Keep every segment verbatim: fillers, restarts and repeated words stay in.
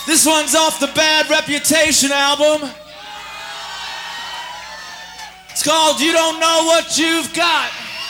This one's off the Bad Reputation album. It's called You Don't Know What You've Got.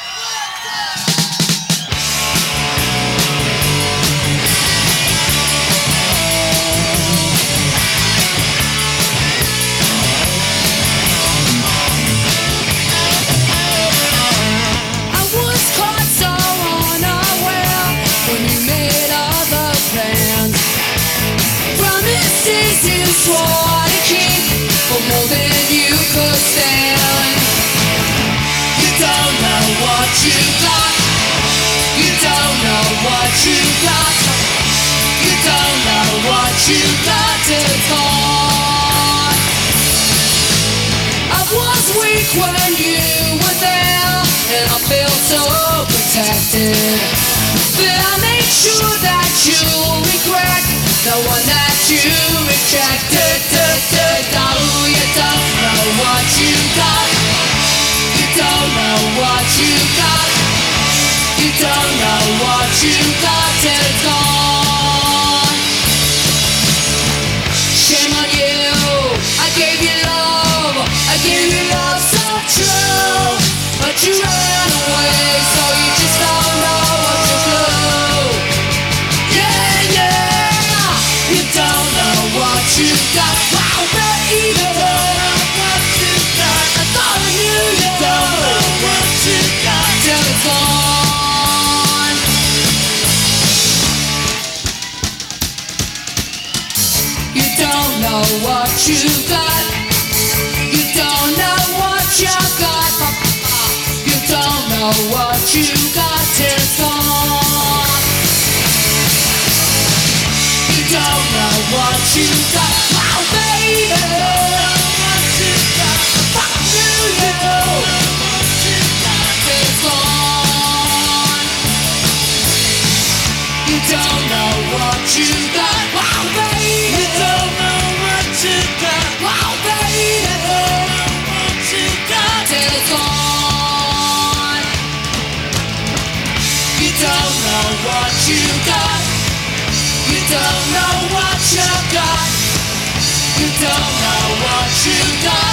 Swore to keep for more than you could stand. You don't know what you got. You don't know what you got. You don't know what you got till it's gone. I was weak when you were there, and I felt so protected. But I made sure that you'll regret the one that you rejected. Oh, you don't know what you got. You don't know what you got. You don't know what you got till it's gone. Shame on you. I gave you love. I gave you love so true. But you ran away, so you just don't know what to do. Yeah, yeah. You don't know what you got. Wow, baby. You don't know what you got. I thought I knew you. You don't know what you got till it's gone. You don't know what you got. You don't know what you got. You don't know what you got till it's gone. You don't know what you got. Wow, baby. You don't know what you got. Fuck you, you don't know what you got till it's gone. You don't know what you got. Wow, baby. You don't know what you got. Wow, baby. You don't know what you got till it's gone. You don't know what you got. You don't know what you got. You don't know what you got.